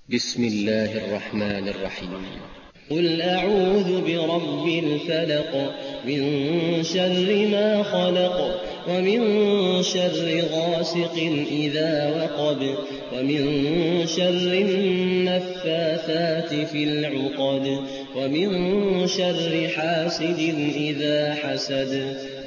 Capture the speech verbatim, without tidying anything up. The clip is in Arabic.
بسم الله الرحمن الرحيم. قل أعوذ برب الفلق من شر ما خلق ومن شر غاسق إذا وقب ومن شر النفاثات في العقد ومن شر حاسد إذا حسد